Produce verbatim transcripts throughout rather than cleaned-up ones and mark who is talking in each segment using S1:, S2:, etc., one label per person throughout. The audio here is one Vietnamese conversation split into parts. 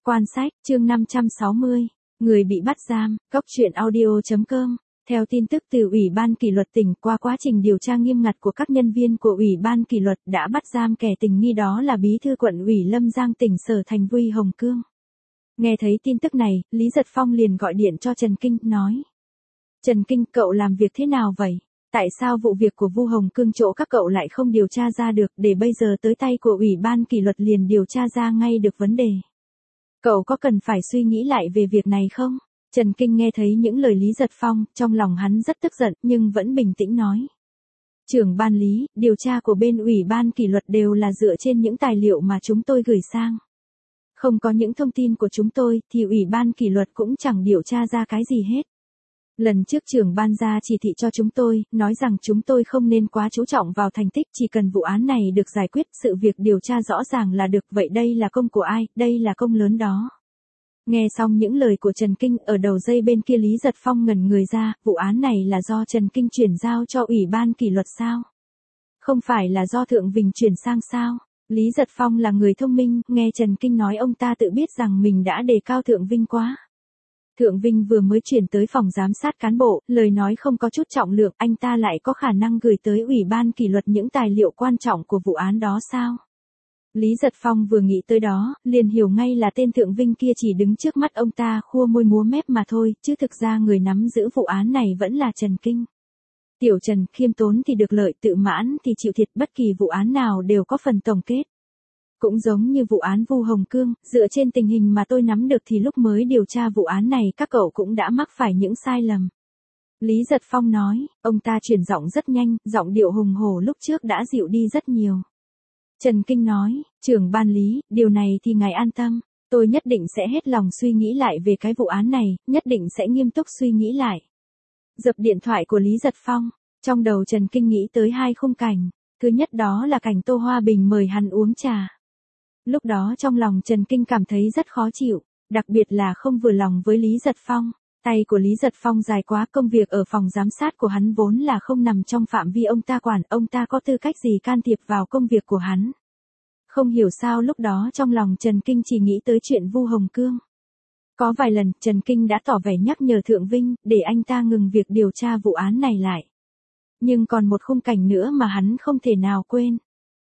S1: Quan sách, chương năm trăm sáu mươi, người bị bắt giam, Cốc truyện audio chấm com. Theo tin tức từ Ủy ban Kỷ luật tỉnh, qua quá trình điều tra nghiêm ngặt của các nhân viên của Ủy ban Kỷ luật đã bắt giam kẻ tình nghi đó là Bí thư Quận ủy Lâm Giang tỉnh Sở Thành Vui Hồng Cương. Nghe thấy tin tức này, Lý Giật Phong liền gọi điện cho Trần Kinh, nói: Trần Kinh, cậu làm việc thế nào vậy? Tại sao vụ việc của Vu Hồng Cương chỗ các cậu lại không điều tra ra được, để bây giờ tới tay của Ủy ban Kỷ luật liền điều tra ra ngay được vấn đề? Cậu có cần phải suy nghĩ lại về việc này không? Trần Kinh nghe thấy những lời Lý Giật Phong, trong lòng hắn rất tức giận, nhưng vẫn bình tĩnh nói: Trưởng ban Lý, điều tra của bên Ủy ban Kỷ luật đều là dựa trên những tài liệu mà chúng tôi gửi sang. Không có những thông tin của chúng tôi, thì Ủy ban Kỷ luật cũng chẳng điều tra ra cái gì hết. Lần trước trưởng ban ra chỉ thị cho chúng tôi, nói rằng chúng tôi không nên quá chú trọng vào thành tích, chỉ cần vụ án này được giải quyết, sự việc điều tra rõ ràng là được. Vậy đây là công của ai? Đây là công lớn đó. Nghe xong những lời của Trần Kinh, ở đầu dây bên kia Lý Giật Phong ngẩn người ra, vụ án này là do Trần Kinh chuyển giao cho Ủy ban Kỷ luật sao? Không phải là do Thượng Vinh chuyển sang sao? Lý Giật Phong là người thông minh, nghe Trần Kinh nói ông ta tự biết rằng mình đã đề cao Thượng Vinh quá. Thượng Vinh vừa mới chuyển tới phòng giám sát cán bộ, lời nói không có chút trọng lượng, anh ta lại có khả năng gửi tới Ủy ban Kỷ luật những tài liệu quan trọng của vụ án đó sao? Lý Giật Phong vừa nghĩ tới đó, liền hiểu ngay là tên Thượng Vinh kia chỉ đứng trước mắt ông ta khua môi múa mép mà thôi, chứ thực ra người nắm giữ vụ án này vẫn là Trần Kinh. Tiểu Trần, khiêm tốn thì được lợi, tự mãn thì chịu thiệt, bất kỳ vụ án nào đều có phần tổng kết. Cũng giống như vụ án Vu Hồng Cương, dựa trên tình hình mà tôi nắm được thì lúc mới điều tra vụ án này các cậu cũng đã mắc phải những sai lầm. Lý Giật Phong nói, ông ta chuyển giọng rất nhanh, giọng điệu hùng hổ lúc trước đã dịu đi rất nhiều. Trần Kinh nói, trưởng ban Lý, điều này thì ngài an tâm, tôi nhất định sẽ hết lòng suy nghĩ lại về cái vụ án này, nhất định sẽ nghiêm túc suy nghĩ lại. Dập điện thoại của Lý Giật Phong, trong đầu Trần Kinh nghĩ tới hai khung cảnh, thứ nhất đó là cảnh Tô Hoa Bình mời hắn uống trà. Lúc đó trong lòng Trần Kinh cảm thấy rất khó chịu, đặc biệt là không vừa lòng với Lý Giật Phong. Tay của Lý Giật Phong dài quá, công việc ở phòng giám sát của hắn vốn là không nằm trong phạm vi ông ta quản, ông ta có tư cách gì can thiệp vào công việc của hắn. Không hiểu sao lúc đó trong lòng Trần Kinh chỉ nghĩ tới chuyện Vu Hồng Cương. Có vài lần Trần Kinh đã tỏ vẻ nhắc nhở Thượng Vinh, để anh ta ngừng việc điều tra vụ án này lại. Nhưng còn một khung cảnh nữa mà hắn không thể nào quên.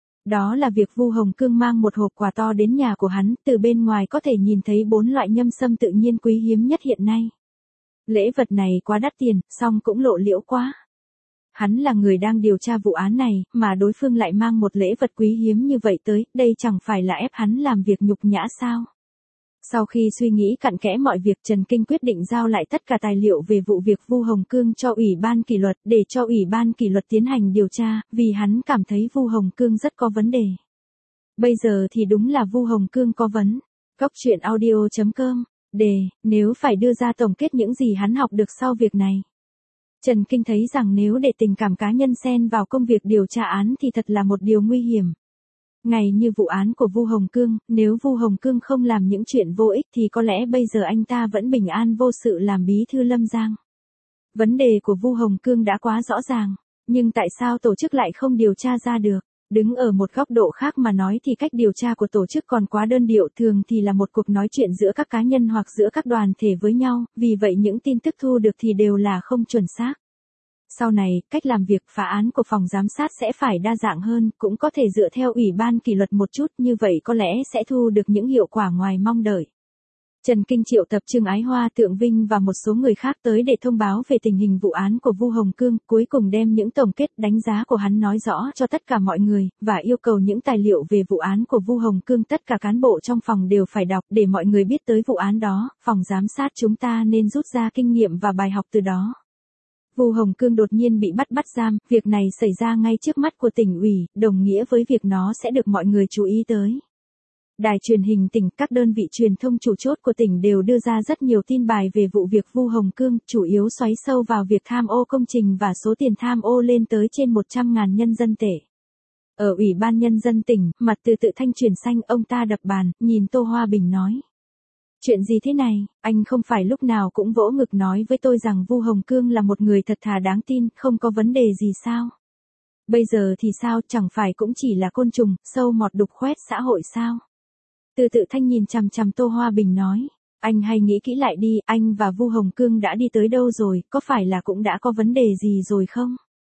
S1: Đó là việc Vu Hồng Cương mang một hộp quà to đến nhà của hắn, từ bên ngoài có thể nhìn thấy bốn loại nhâm sâm tự nhiên quý hiếm nhất hiện nay. Lễ vật này quá đắt tiền, song cũng lộ liễu quá. Hắn là người đang điều tra vụ án này, mà đối phương lại mang một lễ vật quý hiếm như vậy tới, đây chẳng phải là ép hắn làm việc nhục nhã sao? Sau khi suy nghĩ cặn kẽ mọi việc, Trần Kinh quyết định giao lại tất cả tài liệu về vụ việc Vu Hồng Cương cho Ủy ban Kỷ luật, để cho Ủy ban Kỷ luật tiến hành điều tra, vì hắn cảm thấy Vu Hồng Cương rất có vấn đề. Bây giờ thì đúng là Vu Hồng Cương có vấn. Cốc truyện audio chấm com. Đề, nếu phải đưa ra tổng kết những gì hắn học được sau việc này. Trần Kinh thấy rằng nếu để tình cảm cá nhân xen vào công việc điều tra án thì thật là một điều nguy hiểm. Ngày như vụ án của Vu Hồng Cương, nếu Vu Hồng Cương không làm những chuyện vô ích thì có lẽ bây giờ anh ta vẫn bình an vô sự làm bí thư Lâm Giang. Vấn đề của Vu Hồng Cương đã quá rõ ràng, nhưng tại sao tổ chức lại không điều tra ra được? Đứng ở một góc độ khác mà nói thì cách điều tra của tổ chức còn quá đơn điệu, thường thì là một cuộc nói chuyện giữa các cá nhân hoặc giữa các đoàn thể với nhau, vì vậy những tin tức thu được thì đều là không chuẩn xác. Sau này, cách làm việc phá án của phòng giám sát sẽ phải đa dạng hơn, cũng có thể dựa theo Ủy ban Kỷ luật một chút, như vậy có lẽ sẽ thu được những hiệu quả ngoài mong đợi. Trần Kinh triệu tập Trương Ái Hoa, Thượng Vinh và một số người khác tới để thông báo về tình hình vụ án của Vu Hồng Cương, cuối cùng đem những tổng kết đánh giá của hắn nói rõ cho tất cả mọi người, và yêu cầu những tài liệu về vụ án của Vu Hồng Cương tất cả cán bộ trong phòng đều phải đọc để mọi người biết tới vụ án đó, phòng giám sát chúng ta nên rút ra kinh nghiệm và bài học từ đó. Vu Hồng Cương đột nhiên bị bắt bắt giam, việc này xảy ra ngay trước mắt của tỉnh ủy, đồng nghĩa với việc nó sẽ được mọi người chú ý tới. Đài truyền hình tỉnh, các đơn vị truyền thông chủ chốt của tỉnh đều đưa ra rất nhiều tin bài về vụ việc Vu Hồng Cương, chủ yếu xoáy sâu vào việc tham ô công trình và số tiền tham ô lên tới trên một trăm ngàn nhân dân tệ. Ở Ủy ban Nhân dân tỉnh, mặt từ Tự Thanh chuyển xanh, ông ta đập bàn, nhìn Tô Hoa Bình nói. Chuyện gì thế này, anh không phải lúc nào cũng vỗ ngực nói với tôi rằng Vu Hồng Cương là một người thật thà đáng tin, không có vấn đề gì sao? Bây giờ thì sao, chẳng phải cũng chỉ là côn trùng, sâu mọt đục khoét xã hội sao? Từ Tự Thanh nhìn chằm chằm Tô Hoa Bình nói, anh hay nghĩ kỹ lại đi, anh và Vu Hồng Cương đã đi tới đâu rồi, có phải là cũng đã có vấn đề gì rồi không?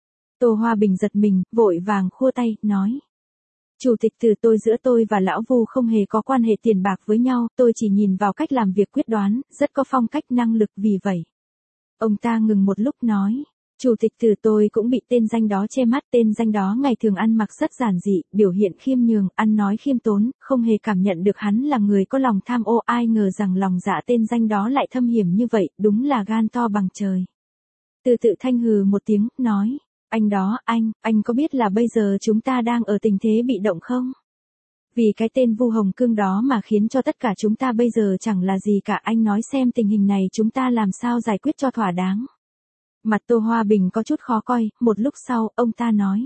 S1: Tô Hoa Bình giật mình, vội vàng khua tay, nói. Chủ tịch Từ, tôi giữa tôi và lão Vu không hề có quan hệ tiền bạc với nhau, tôi chỉ nhìn vào cách làm việc quyết đoán, rất có phong cách năng lực vì vậy. Ông ta ngừng một lúc nói. Chủ tịch Từ, tôi cũng bị tên danh đó che mắt, tên danh đó ngày thường ăn mặc rất giản dị, biểu hiện khiêm nhường, ăn nói khiêm tốn, không hề cảm nhận được hắn là người có lòng tham ô, ai ngờ rằng lòng dạ tên danh đó lại thâm hiểm như vậy, đúng là gan to bằng trời. Từ Tự Thanh hừ một tiếng, nói, anh đó, anh, anh có biết là bây giờ chúng ta đang ở tình thế bị động không? Vì cái tên Vu Hồng Cương đó mà khiến cho tất cả chúng ta bây giờ chẳng là gì cả, anh nói xem tình hình này chúng ta làm sao giải quyết cho thỏa đáng. Mặt Tô Hoa Bình có chút khó coi, một lúc sau, ông ta nói.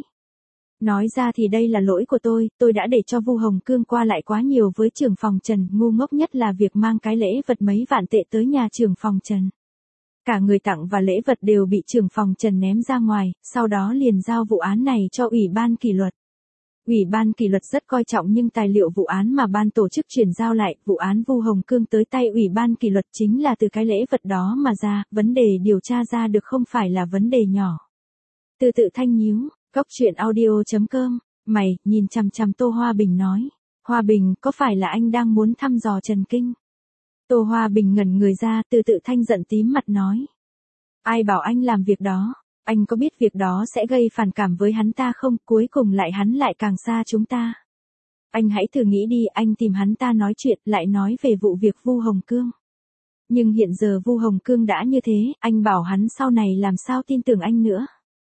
S1: Nói ra thì đây là lỗi của tôi, tôi đã để cho Vu Hồng Cương qua lại quá nhiều với trưởng phòng Trần, ngu ngốc nhất là việc mang cái lễ vật mấy vạn tệ tới nhà trưởng phòng Trần. Cả người tặng và lễ vật đều bị trưởng phòng Trần ném ra ngoài, sau đó liền giao vụ án này cho Ủy ban kỷ luật. Ủy ban kỷ luật rất coi trọng nhưng tài liệu vụ án mà ban tổ chức chuyển giao lại, vụ án Vu Hồng Cương tới tay Ủy ban kỷ luật chính là từ cái lễ vật đó mà ra, vấn đề điều tra ra được không phải là vấn đề nhỏ. Từ Tự Thanh nhíu, cốc truyện audio chấm com, mày, nhìn chằm chằm Tô Hoa Bình nói. Hoa Bình, có phải là anh đang muốn thăm dò Trần Kinh? Tô Hoa Bình ngẩn người ra, Từ Tự Thanh giận tím mặt nói. Ai bảo anh làm việc đó? Anh có biết việc đó sẽ gây phản cảm với hắn ta không, cuối cùng lại hắn lại càng xa chúng ta. Anh hãy thử nghĩ đi, anh tìm hắn ta nói chuyện, lại nói về vụ việc Vu Hồng Cương. Nhưng hiện giờ Vu Hồng Cương đã như thế, anh bảo hắn sau này làm sao tin tưởng anh nữa.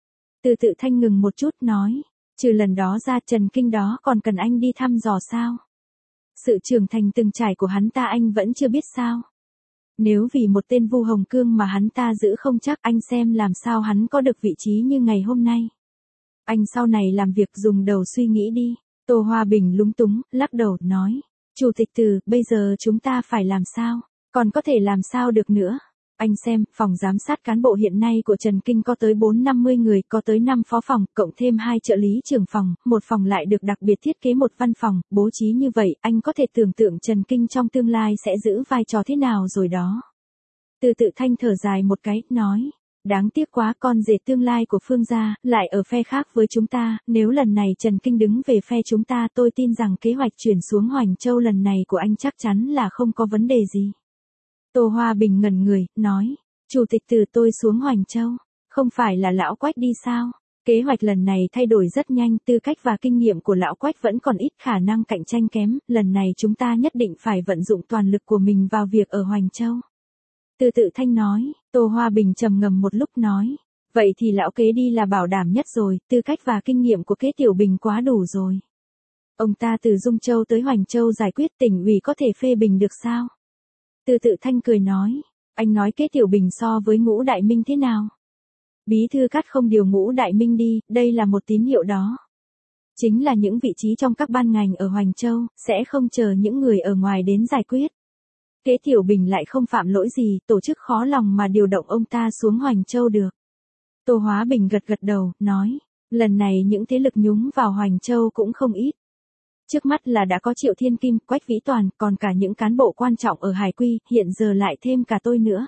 S1: Từ Tự Thanh ngừng một chút nói, trừ lần đó ra Trần Kinh đó còn cần anh đi thăm dò sao? Sự trưởng thành từng trải của hắn ta anh vẫn chưa biết sao? Nếu vì một tên Vu Hồng Cương mà hắn ta giữ không chắc, anh xem làm sao hắn có được vị trí như ngày hôm nay. Anh sau này làm việc dùng đầu suy nghĩ đi. Tô Hoa Bình lúng túng, lắc đầu, nói. Chủ tịch Từ, bây giờ chúng ta phải làm sao? Còn có thể làm sao được nữa? Anh xem, phòng giám sát cán bộ hiện nay của Trần Kinh có tới bốn năm mươi người, có tới năm phó phòng, cộng thêm hai trợ lý trưởng phòng, một phòng lại được đặc biệt thiết kế một văn phòng, bố trí như vậy, anh có thể tưởng tượng Trần Kinh trong tương lai sẽ giữ vai trò thế nào rồi đó. Từ Tự Thanh thở dài một cái, nói, đáng tiếc quá, con rể tương lai của Phương gia, lại ở phe khác với chúng ta, nếu lần này Trần Kinh đứng về phe chúng ta tôi tin rằng kế hoạch chuyển xuống Hoành Châu lần này của anh chắc chắn là không có vấn đề gì. Tô Hoa Bình ngẩn người, nói, Chủ tịch Từ, tôi xuống Hoành Châu, không phải là lão Quách đi sao? Kế hoạch lần này thay đổi rất nhanh, tư cách và kinh nghiệm của lão Quách vẫn còn ít, khả năng cạnh tranh kém, lần này chúng ta nhất định phải vận dụng toàn lực của mình vào việc ở Hoành Châu. Từ Tự Thanh nói, Tô Hoa Bình trầm ngâm một lúc nói, vậy thì lão kế đi là bảo đảm nhất rồi, tư cách và kinh nghiệm của kế Tiểu Bình quá đủ rồi. Ông ta từ Dung Châu tới Hoành Châu giải quyết, tỉnh ủy có thể phê bình được sao? Từ Tự Thanh cười nói, anh nói kế Tiểu Bình so với Ngũ Đại Minh thế nào? Bí thư cắt không điều Ngũ Đại Minh đi, đây là một tín hiệu đó. Chính là những vị trí trong các ban ngành ở Hoành Châu, sẽ không chờ những người ở ngoài đến giải quyết. Kế Tiểu Bình lại không phạm lỗi gì, tổ chức khó lòng mà điều động ông ta xuống Hoành Châu được. Tô Hóa Bình gật gật đầu, nói, lần này những thế lực nhúng vào Hoành Châu cũng không ít. Trước mắt là đã có Triệu Thiên Kim, Quách Vĩ Toàn, còn cả những cán bộ quan trọng ở Hải Quy, hiện giờ lại thêm cả tôi nữa.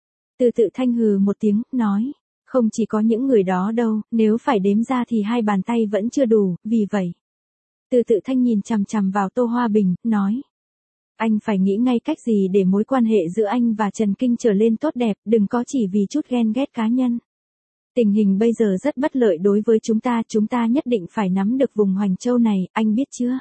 S1: Từ Tự Thanh hừ một tiếng, nói, không chỉ có những người đó đâu, nếu phải đếm ra thì hai bàn tay vẫn chưa đủ, vì vậy. Từ Tự Thanh nhìn chằm chằm vào Tô Hoa Bình, nói, anh phải nghĩ ngay cách gì để mối quan hệ giữa anh và Trần Kinh trở lên tốt đẹp, đừng có chỉ vì chút ghen ghét cá nhân. Tình hình bây giờ rất bất lợi đối với chúng ta, chúng ta nhất định phải nắm được vùng Hoành Châu này, anh biết chưa?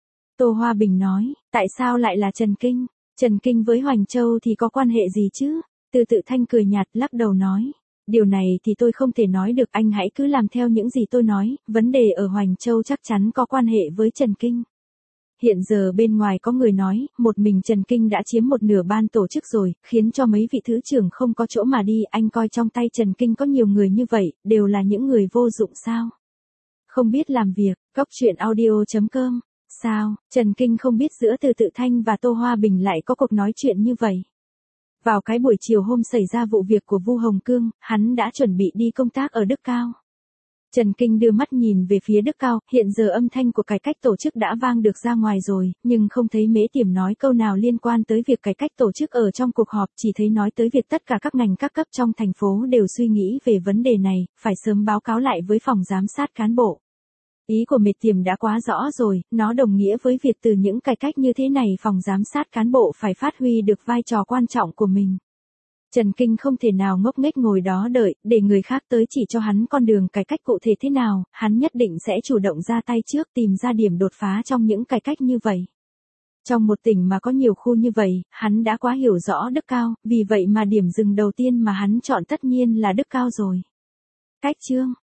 S1: Tô Hoa Bình nói, tại sao lại là Trần Kinh? Trần Kinh với Hoành Châu thì có quan hệ gì chứ? Từ Tự Thanh cười nhạt, lắc đầu nói, điều này thì tôi không thể nói được, anh hãy cứ làm theo những gì tôi nói, vấn đề ở Hoành Châu chắc chắn có quan hệ với Trần Kinh. Hiện giờ bên ngoài có người nói, một mình Trần Kinh đã chiếm một nửa ban tổ chức rồi, khiến cho mấy vị thứ trưởng không có chỗ mà đi, anh coi trong tay Trần Kinh có nhiều người như vậy, đều là những người vô dụng sao? Không biết làm việc, cốc truyện audio chấm com, sao, Trần Kinh không biết giữa Từ Tự Thanh và Tô Hoa Bình lại có cuộc nói chuyện như vậy. Vào cái buổi chiều hôm xảy ra vụ việc của Vu Hồng Cương, hắn đã chuẩn bị đi công tác ở Đức Cao. Trần Kinh đưa mắt nhìn về phía Đức Cao, hiện giờ âm thanh của cải cách tổ chức đã vang được ra ngoài rồi, nhưng không thấy Mễ Tiềm nói câu nào liên quan tới việc cải cách tổ chức ở trong cuộc họp, chỉ thấy nói tới việc tất cả các ngành các cấp trong thành phố đều suy nghĩ về vấn đề này, phải sớm báo cáo lại với phòng giám sát cán bộ. Ý của Mễ Tiềm đã quá rõ rồi, nó đồng nghĩa với việc từ những cải cách như thế này phòng giám sát cán bộ phải phát huy được vai trò quan trọng của mình. Trần Kinh không thể nào ngốc nghếch ngồi đó đợi, để người khác tới chỉ cho hắn con đường cải cách cụ thể thế nào, hắn nhất định sẽ chủ động ra tay trước tìm ra điểm đột phá trong những cải cách như vậy. Trong một tỉnh mà có nhiều khu như vậy, hắn đã quá hiểu rõ Đức Cao, vì vậy mà điểm dừng đầu tiên mà hắn chọn tất nhiên là Đức Cao rồi. Cách chương